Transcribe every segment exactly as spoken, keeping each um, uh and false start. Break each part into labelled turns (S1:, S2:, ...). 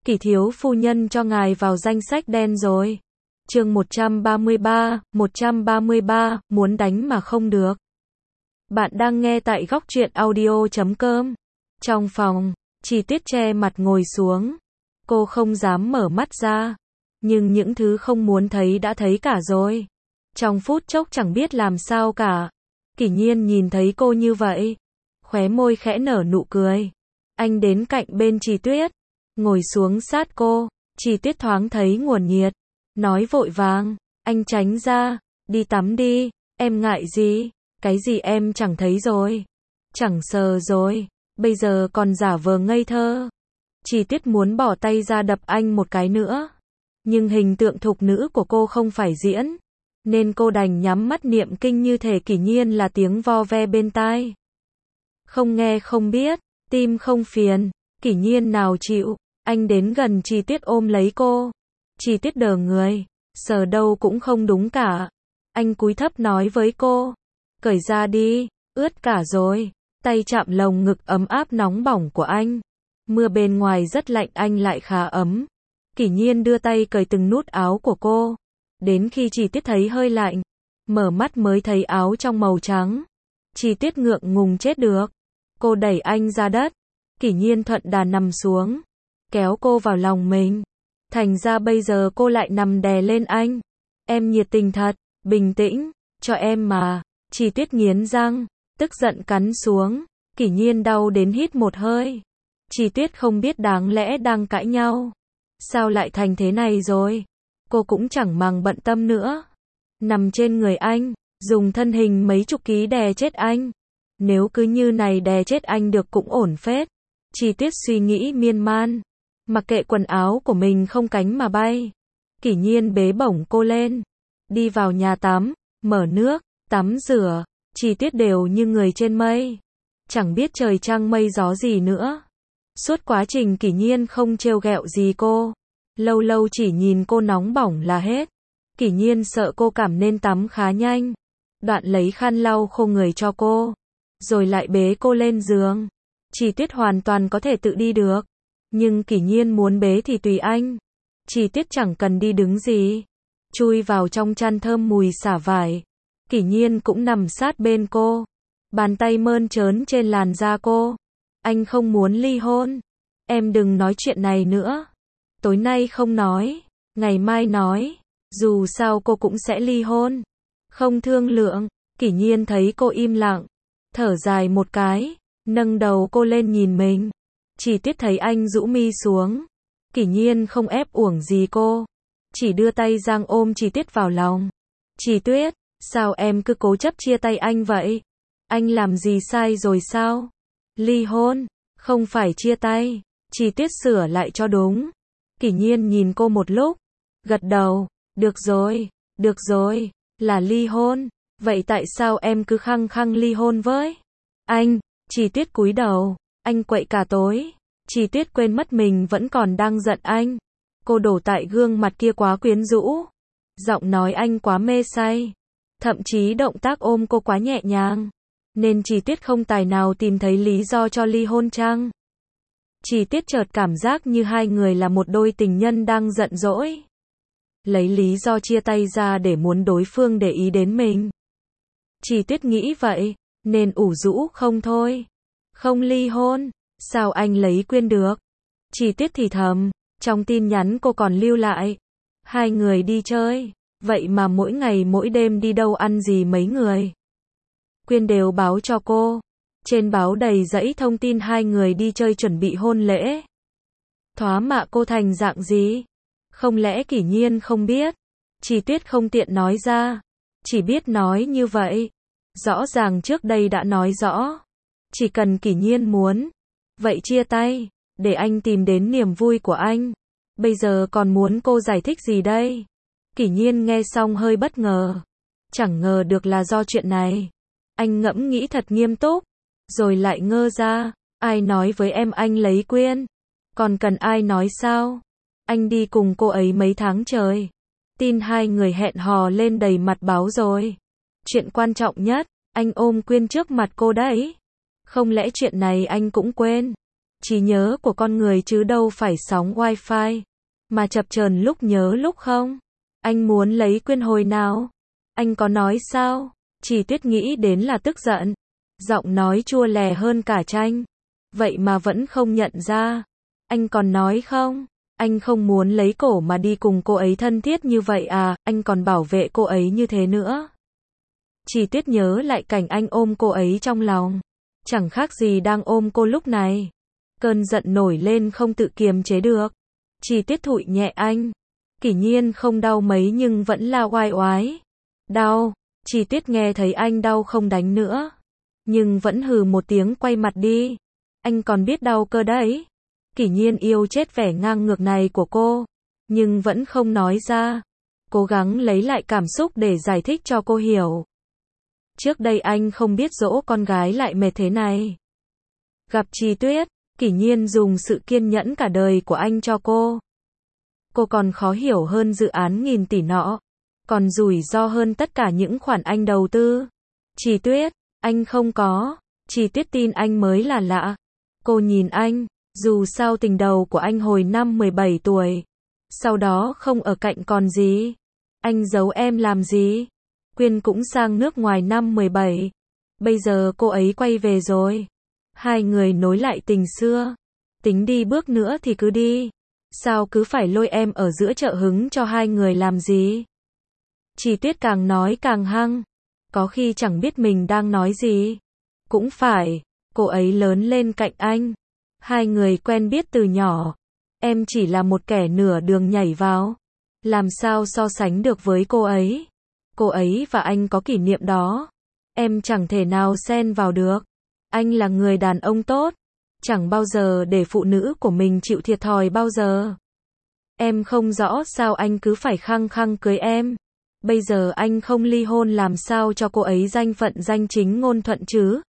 S1: Kỷ thiếu phu nhân cho ngài vào danh sách đen rồi. Chương một trăm ba mươi ba, một trăm ba mươi ba, muốn đánh mà không được. Bạn đang nghe tại góc truyện audio chấm com. Trong phòng, Chi Tuyết che mặt ngồi xuống. Cô không dám mở mắt ra, nhưng những thứ không muốn thấy đã thấy cả rồi. Trong phút chốc chẳng biết làm sao cả. Kỷ Nhiên nhìn thấy cô như vậy, khóe môi khẽ nở nụ cười. Anh đến cạnh bên Chi Tuyết, ngồi xuống sát cô. Chi Tuyết thoáng thấy nguồn nhiệt, nói vội vàng, anh tránh ra, đi tắm đi, em ngại gì, cái gì em chẳng thấy rồi, chẳng sờ rồi, bây giờ còn giả vờ ngây thơ. Chi Tuyết muốn bỏ tay ra đập anh một cái nữa, nhưng hình tượng thục nữ của cô không phải diễn, nên cô đành nhắm mắt niệm kinh như thể Kỷ Nhiên là tiếng vo ve bên tai. Không nghe không biết, tim không phiền, Kỷ Nhiên nào chịu. Anh đến gần Chi Tuyết ôm lấy cô. Chi Tuyết đờ người, sờ đâu cũng không đúng cả. Anh cúi thấp nói với cô, cởi ra đi, ướt cả rồi. Tay chạm lồng ngực ấm áp nóng bỏng của anh. Mưa bên ngoài rất lạnh, anh lại khá ấm. Kỷ Nhiên đưa tay cởi từng nút áo của cô. Đến khi Chi Tuyết thấy hơi lạnh, mở mắt mới thấy áo trong màu trắng. Chi Tuyết ngượng ngùng chết được. Cô đẩy anh ra đất. Kỷ Nhiên thuận đà nằm xuống, kéo cô vào lòng mình. Thành ra bây giờ cô lại nằm đè lên anh. Em nhiệt tình thật, bình tĩnh, cho em mà. Chi Tuyết nghiến răng, tức giận cắn xuống. Kỷ Nhiên đau đến hít một hơi. Chi Tuyết không biết đáng lẽ đang cãi nhau, sao lại thành thế này rồi. Cô cũng chẳng màng bận tâm nữa. Nằm trên người anh, dùng thân hình mấy chục ký đè chết anh. Nếu cứ như này đè chết anh được cũng ổn phết. Chi Tuyết suy nghĩ miên man, mặc kệ quần áo của mình không cánh mà bay. Kỷ Nhiên bế bổng cô lên, đi vào nhà tắm, mở nước, tắm rửa. Chi Tuyết đều như người trên mây, chẳng biết trời trăng mây gió gì nữa. Suốt quá trình Kỷ Nhiên không trêu ghẹo gì cô, lâu lâu chỉ nhìn cô nóng bỏng là hết. Kỷ Nhiên sợ cô cảm nên tắm khá nhanh, đoạn lấy khăn lau khô người cho cô, rồi lại bế cô lên giường. Chi Tuyết hoàn toàn có thể tự đi được, nhưng Kỷ Nhiên muốn bế thì tùy anh. Chi Tuyết chẳng cần đi đứng gì, chui vào trong chăn thơm mùi xả vải. Kỷ Nhiên cũng nằm sát bên cô, bàn tay mơn trớn trên làn da cô. Anh không muốn ly hôn, em đừng nói chuyện này nữa. Tối nay không nói, ngày mai nói, dù sao cô cũng sẽ ly hôn. Không thương lượng. Kỷ Nhiên thấy cô im lặng, thở dài một cái, nâng đầu cô lên nhìn mình. Chi Tuyết thấy anh rũ mi xuống. Kỷ Nhiên không ép uổng gì cô, chỉ đưa tay giang ôm Chi Tuyết vào lòng. Chi Tuyết, sao em cứ cố chấp chia tay anh vậy? Anh làm gì sai rồi sao? Ly hôn, không phải chia tay. Chi Tuyết sửa lại cho đúng. Kỷ Nhiên nhìn cô một lúc, gật đầu, được rồi, được rồi, là ly hôn. Vậy tại sao em cứ khăng khăng ly hôn với anh? Chi Tuyết cúi đầu, anh quậy cả tối. Chi Tuyết quên mất mình vẫn còn đang giận anh. Cô đổ tại gương mặt kia quá quyến rũ, giọng nói anh quá mê say, thậm chí động tác ôm cô quá nhẹ nhàng, nên Chi Tuyết không tài nào tìm thấy lý do cho ly hôn chăng. Chi Tuyết chợt cảm giác như hai người là một đôi tình nhân đang giận dỗi, lấy lý do chia tay ra để muốn đối phương để ý đến mình. Chi Tuyết nghĩ vậy, nên ủ rũ không thôi. Không ly hôn, sao anh lấy quên được? Chi Tuyết thì thầm, trong tin nhắn cô còn lưu lại. Hai người đi chơi, vậy mà mỗi ngày mỗi đêm đi đâu ăn gì mấy người. Quyên đều báo cho cô. Trên báo đầy dãy thông tin hai người đi chơi chuẩn bị hôn lễ. Thoá mạ cô thành dạng gì? Không lẽ Kỷ Nhiên không biết? Chi Tuyết không tiện nói ra, chỉ biết nói như vậy. Rõ ràng trước đây đã nói rõ, chỉ cần Kỷ Nhiên muốn, vậy chia tay, để anh tìm đến niềm vui của anh. Bây giờ còn muốn cô giải thích gì đây? Kỷ Nhiên nghe xong hơi bất ngờ, chẳng ngờ được là do chuyện này. Anh ngẫm nghĩ thật nghiêm túc, rồi lại ngơ ra. Ai nói với em anh lấy Quyên? Còn cần ai nói sao? Anh đi cùng cô ấy mấy tháng trời, tin hai người hẹn hò lên đầy mặt báo rồi. Chuyện quan trọng nhất, anh ôm Quyên trước mặt cô đấy. Không lẽ chuyện này anh cũng quên? Trí nhớ của con người chứ đâu phải sóng wifi. Mà chập chờn lúc nhớ lúc không. Anh muốn lấy Quyên hồi nào? Anh có nói sao? Chỉ Tuyết nghĩ đến là tức giận. Giọng nói chua lè hơn cả chanh. Vậy mà vẫn không nhận ra. Anh còn nói không? Anh không muốn lấy cổ mà đi cùng cô ấy thân thiết như vậy à, anh còn bảo vệ cô ấy như thế nữa. Chỉ Tuyết nhớ lại cảnh anh ôm cô ấy trong lòng. Chẳng khác gì đang ôm cô lúc này. Cơn giận nổi lên không tự kiềm chế được. Chỉ Tuyết thụi nhẹ anh. Kỷ Nhiên không đau mấy nhưng vẫn la oai oái. Đau. Chỉ Tuyết nghe thấy anh đau không đánh nữa. Nhưng vẫn hừ một tiếng quay mặt đi. Anh còn biết đau cơ đấy. Kỷ Nhiên yêu chết vẻ ngang ngược này của cô. Nhưng vẫn không nói ra. Cố gắng lấy lại cảm xúc để giải thích cho cô hiểu. Trước đây anh không biết dỗ con gái lại mệt thế này. Gặp Trì Tuyết, Kỷ Nhiên dùng sự kiên nhẫn cả đời của anh cho cô. Cô còn khó hiểu hơn dự án nghìn tỷ nọ. Còn rủi ro hơn tất cả những khoản anh đầu tư. Trì Tuyết, anh không có. Trì Tuyết tin anh mới là lạ. Cô nhìn anh, dù sao tình đầu của anh hồi năm mười bảy tuổi. Sau đó không ở cạnh còn gì. Anh giấu em làm gì? Quyên cũng sang nước ngoài năm mười bảy. Bây giờ cô ấy quay về rồi. Hai người nối lại tình xưa. Tính đi bước nữa thì cứ đi. Sao cứ phải lôi em ở giữa chợ hứng cho hai người làm gì? Trì Tuyết càng nói càng hăng. Có khi chẳng biết mình đang nói gì. Cũng phải, cô ấy lớn lên cạnh anh. Hai người quen biết từ nhỏ. Em chỉ là một kẻ nửa đường nhảy vào. Làm sao so sánh được với cô ấy? Cô ấy và anh có kỷ niệm đó. Em chẳng thể nào xen vào được. Anh là người đàn ông tốt. Chẳng bao giờ để phụ nữ của mình chịu thiệt thòi bao giờ. Em không rõ sao anh cứ phải khăng khăng cưới em. Bây giờ anh không ly hôn làm sao cho cô ấy danh phận danh chính ngôn thuận chứ?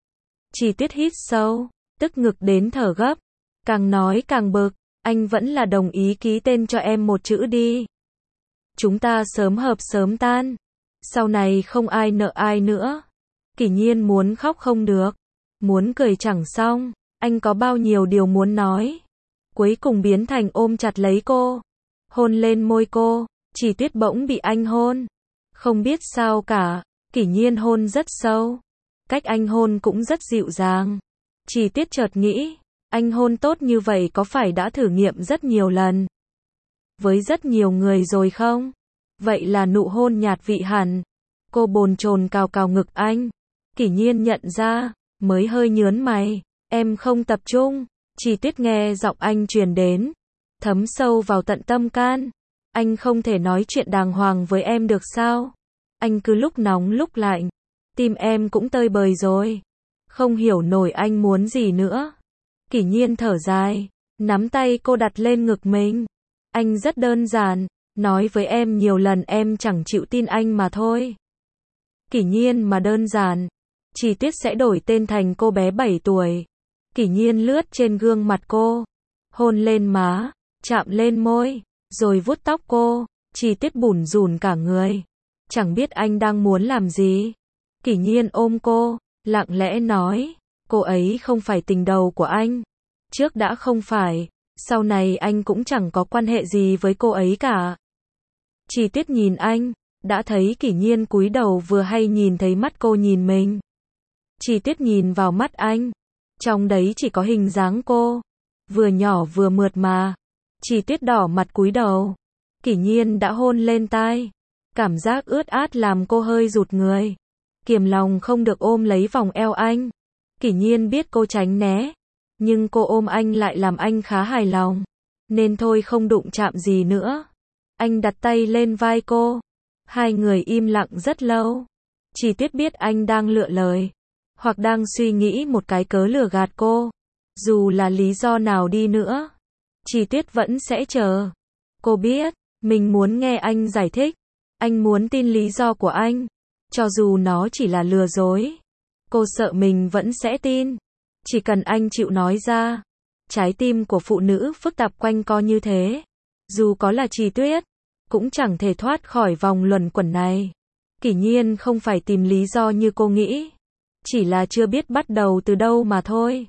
S1: Trì Tuyết hít sâu, tức ngực đến thở gấp. Càng nói càng bực, anh vẫn là đồng ý ký tên cho em một chữ đi. Chúng ta sớm hợp sớm tan. Sau này không ai nợ ai nữa. Kỷ Nhiên muốn khóc không được. Muốn cười chẳng xong. Anh có bao nhiêu điều muốn nói. Cuối cùng biến thành ôm chặt lấy cô. Hôn lên môi cô. Trì Tuyết bỗng bị anh hôn. Không biết sao cả. Kỷ Nhiên hôn rất sâu. Cách anh hôn cũng rất dịu dàng. Trì Tuyết chợt nghĩ. Anh hôn tốt như vậy có phải đã thử nghiệm rất nhiều lần. Với rất nhiều người rồi không? Vậy là nụ hôn nhạt vị hẳn. Cô bồn chồn cào cào ngực anh. Kỷ Nhiên nhận ra. Mới hơi nhớn mày. Em không tập trung. Trì Tuyết nghe giọng anh truyền đến. Thấm sâu vào tận tâm can. Anh không thể nói chuyện đàng hoàng với em được sao? Anh cứ lúc nóng lúc lạnh. Tim em cũng tơi bời rồi. Không hiểu nổi anh muốn gì nữa. Kỷ Nhiên thở dài. Nắm tay cô đặt lên ngực mình. Anh rất đơn giản. Nói với em nhiều lần em chẳng chịu tin anh mà thôi. Kỷ Nhiên mà đơn giản. Trì Tuyết sẽ đổi tên thành cô bé bảy tuổi. Kỷ Nhiên lướt trên gương mặt cô. Hôn lên má. Chạm lên môi. Rồi vuốt tóc cô. Trì Tuyết bủn rủn cả người. Chẳng biết anh đang muốn làm gì. Kỷ Nhiên ôm cô. Lặng lẽ nói. Cô ấy không phải tình đầu của anh. Trước đã không phải. Sau này anh cũng chẳng có quan hệ gì với cô ấy cả. Trì Tuyết nhìn anh. Đã thấy Kỷ Nhiên cúi đầu vừa hay nhìn thấy mắt cô nhìn mình. Trì Tuyết nhìn vào mắt anh. Trong đấy chỉ có hình dáng cô. Vừa nhỏ vừa mượt mà. Trì Tuyết đỏ mặt cúi đầu. Kỷ Nhiên đã hôn lên tai. Cảm giác ướt át làm cô hơi rụt người. Kiềm lòng không được ôm lấy vòng eo anh. Kỷ Nhiên biết cô tránh né. Nhưng cô ôm anh lại làm anh khá hài lòng. Nên thôi không đụng chạm gì nữa. Anh đặt tay lên vai cô. Hai người im lặng rất lâu. Trì Tuyết biết anh đang lựa lời. Hoặc đang suy nghĩ một cái cớ lừa gạt cô. Dù là lý do nào đi nữa. Trì Tuyết vẫn sẽ chờ. Cô biết. Mình muốn nghe anh giải thích. Anh muốn tin lý do của anh. Cho dù nó chỉ là lừa dối. Cô sợ mình vẫn sẽ tin. Chỉ cần anh chịu nói ra. Trái tim của phụ nữ phức tạp quanh co như thế. Dù có là Trì Tuyết. Cũng chẳng thể thoát khỏi vòng luẩn quẩn này. Kỷ Nhiên không phải tìm lý do như cô nghĩ. Chỉ là chưa biết bắt đầu từ đâu mà thôi.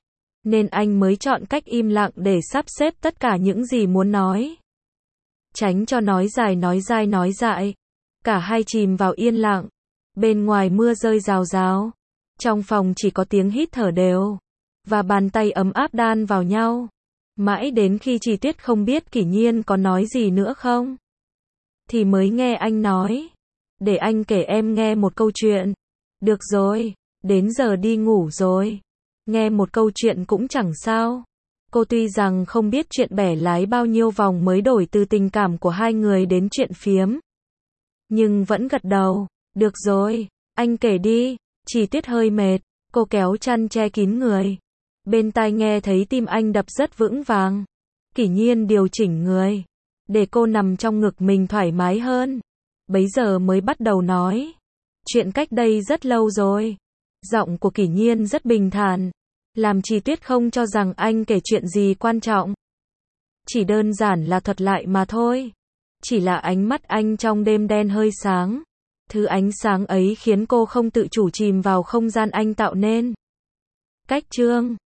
S1: nên anh mới chọn cách im lặng để sắp xếp tất cả những gì muốn nói. Tránh cho nói dài nói dai nói dại. Cả hai chìm vào yên lặng. Bên ngoài mưa rơi rào rào. Trong phòng chỉ có tiếng hít thở đều. Và bàn tay ấm áp đan vào nhau. Mãi đến khi Chi Tuyết không biết Kỷ Nhiên có nói gì nữa không, thì mới nghe anh nói. Để anh kể em nghe một câu chuyện. Được rồi, đến giờ đi ngủ rồi. Nghe một câu chuyện cũng chẳng sao. Cô tuy rằng không biết chuyện bẻ lái bao nhiêu vòng mới đổi từ tình cảm của hai người đến chuyện phiếm, nhưng vẫn gật đầu. Được rồi, anh kể đi. Chi Tuyết hơi mệt, cô kéo chăn che kín người. Bên tai nghe thấy tim anh đập rất vững vàng. Kỷ Nhiên điều chỉnh người, để cô nằm trong ngực mình thoải mái hơn. Bấy giờ mới bắt đầu nói. Chuyện cách đây rất lâu rồi. Giọng của Kỷ Nhiên rất bình thản, làm Chi Tuyết không cho rằng anh kể chuyện gì quan trọng. Chỉ đơn giản là thuật lại mà thôi. Chỉ là ánh mắt anh trong đêm đen hơi sáng. Thứ ánh sáng ấy khiến cô không tự chủ chìm vào không gian anh tạo nên. Cách chương